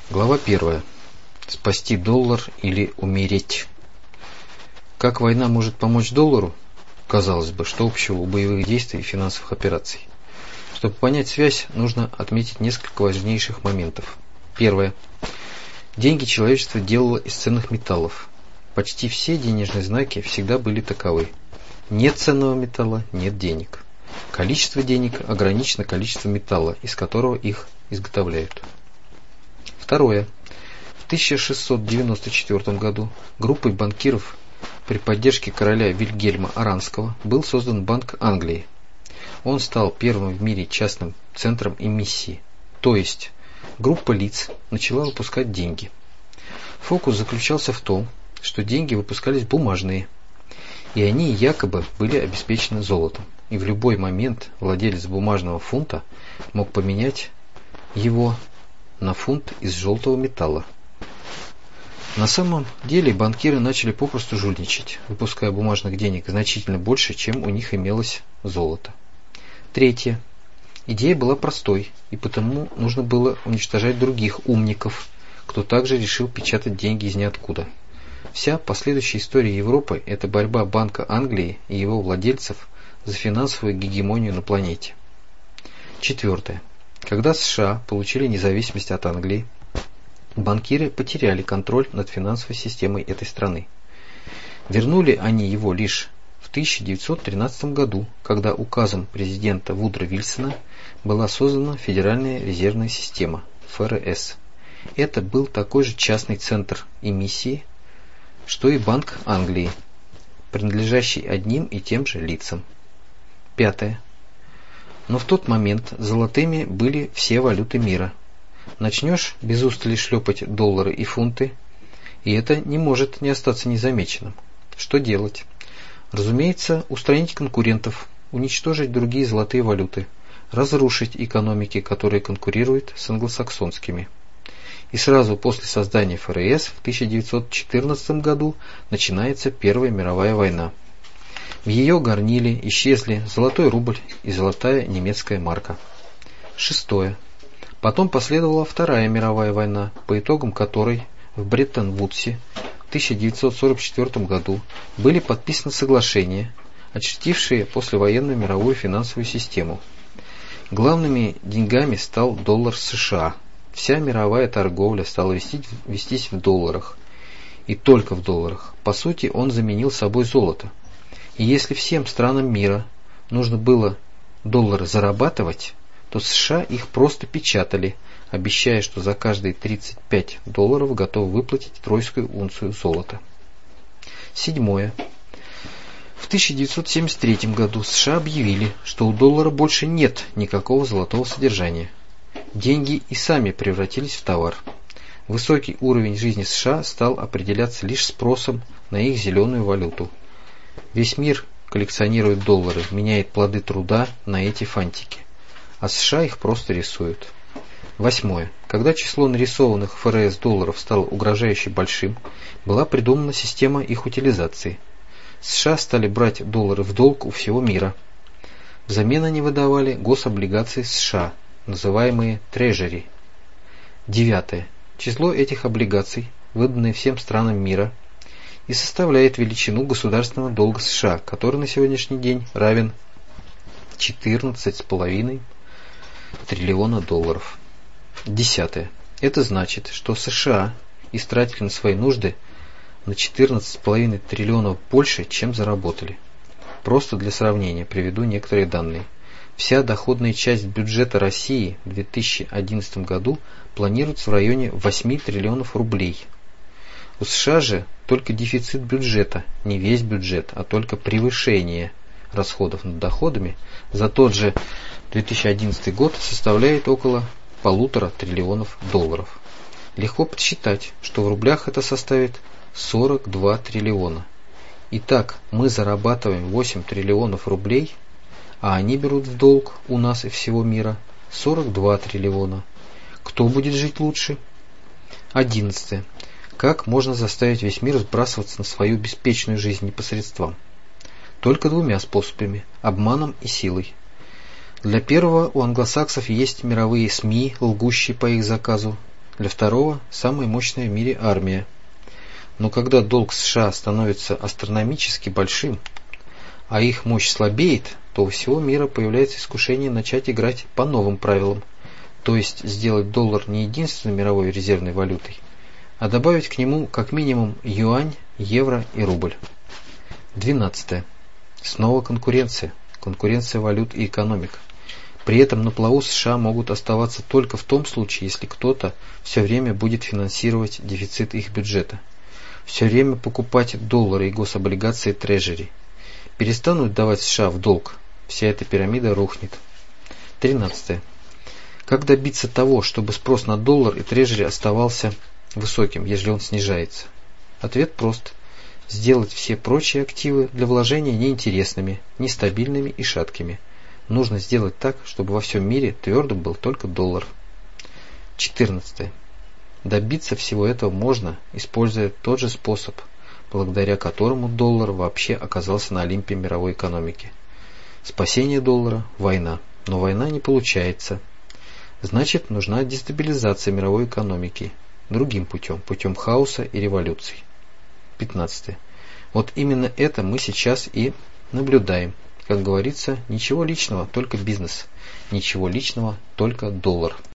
Глава 1. Спасти доллар или умереть. Как война может помочь доллару? Казалось бы, что общего у боевых действий и финансовых операций? Чтобы понять связь, нужно отметить несколько важнейших моментов. Первое. Деньги человечество делало из ценных металлов. Почти все денежные знаки всегда были таковы. Нет ценного металла – нет денег. Количество денег ограничено количеством металла, из которого их изготовляют. Второе. В 1694 году группой банкиров при поддержке короля Вильгельма Оранского был создан Банк Англии. Он стал первым в мире частным центром эмиссии, то есть группа лиц начала выпускать деньги. Фокус заключался в том, что деньги выпускались бумажные, и они якобы были обеспечены золотом, и в любой момент владелец бумажного фунта мог поменять его на фунт из желтого металла. На самом деле банкиры начали попросту жульничать, выпуская бумажных денег значительно больше, чем у них имелось золото. Третье. Идея была простой, и потому нужно было уничтожать других умников, кто также решил печатать деньги из ниоткуда. Вся последующая история Европы – это борьба Банка Англии и его владельцев за финансовую гегемонию на планете. Четвертое. Когда США получили независимость от Англии, банкиры потеряли контроль над финансовой системой этой страны. Вернули они его лишь в 1913 году, когда указом президента Вудро Вильсона была создана Федеральная резервная система ФРС. Это был такой же частный центр эмиссии, что и Банк Англии, принадлежащий одним и тем же лицам. Пятое. Но в тот момент золотыми были все валюты мира. Начнешь без устали шлепать доллары и фунты, и это не может не остаться незамеченным. Что делать? Разумеется, устранить конкурентов, уничтожить другие золотые валюты, разрушить экономики, которые конкурируют с англосаксонскими. И сразу после создания ФРС в 1914 году начинается Первая мировая война. В ее горниле исчезли золотой рубль и золотая немецкая марка. Шестое. Потом последовала Вторая мировая война, по итогам которой в Бреттон-Вудсе в 1944 году были подписаны соглашения, очертившие послевоенную мировую финансовую систему. Главными деньгами стал доллар США. Вся мировая торговля стала вестись в долларах, и только в долларах. По сути, он заменил собой золото. И если всем странам мира нужно было доллары зарабатывать, то США их просто печатали, обещая, что за каждые 35 долларов готовы выплатить тройскую унцию золота. Седьмое. В 1973 году США объявили, что у доллара больше нет никакого золотого содержания. Деньги и сами превратились в товар. Высокий уровень жизни США стал определяться лишь спросом на их зеленую валюту. Весь мир коллекционирует доллары, меняет плоды труда на эти фантики, а США их просто рисуют. Восьмое. Когда число нарисованных ФРС долларов стало угрожающе большим, была придумана система их утилизации. США стали брать доллары в долг у всего мира. Взамен они выдавали гособлигации США, называемые трежери. Девятое. Число этих облигаций, выданное всем странам мира, и составляет величину государственного долга США, который на сегодняшний день равен 14,5 триллиона долларов. Десятое. Это значит, что США истратили на свои нужды на 14,5 триллионов больше, чем заработали. Просто для сравнения приведу некоторые данные. Вся доходная часть бюджета России в 2011 году планируется в районе 8 триллионов рублей. У США же только дефицит бюджета, не весь бюджет, а только превышение расходов над доходами за тот же 2011 год составляет около 1,5 триллионов долларов. Легко подсчитать, что в рублях это составит 42 триллиона. Итак, мы зарабатываем 8 триллионов рублей, а они берут в долг у нас и всего мира 42 триллиона. Кто будет жить лучше? 11. Как можно заставить весь мир сбрасываться на свою беспечную жизнь непосредством? Только двумя способами – обманом и силой. Для первого у англосаксов есть мировые СМИ, лгущие по их заказу. Для второго самая мощная в мире армия. Но когда долг США становится астрономически большим, а их мощь слабеет, то у всего мира появляется искушение начать играть по новым правилам, то есть сделать доллар не единственной мировой резервной валютой, а добавить к нему как минимум юань, евро и рубль. 12. Снова конкуренция. Конкуренция валют и экономик. При этом на плаву США могут оставаться только в том случае, если кто-то все время будет финансировать дефицит их бюджета, все время покупать доллары и гособлигации трежери. Перестанут давать США в долг, вся эта пирамида рухнет. 13. Как добиться того, чтобы спрос на доллар и трежери оставался высоким, если он снижается? Ответ прост. Сделать все прочие активы для вложения неинтересными, нестабильными и шаткими. Нужно сделать так, чтобы во всем мире твердым был только доллар. 14. Добиться всего этого можно, используя тот же способ, благодаря которому доллар вообще оказался на Олимпе мировой экономики. Спасение доллара – война. Но война не получается. Значит, нужна дестабилизация мировой экономики. Другим путем, путем хаоса и революций. 15. Вот именно это мы сейчас и наблюдаем. Как говорится, ничего личного, только бизнес. Ничего личного, только доллар.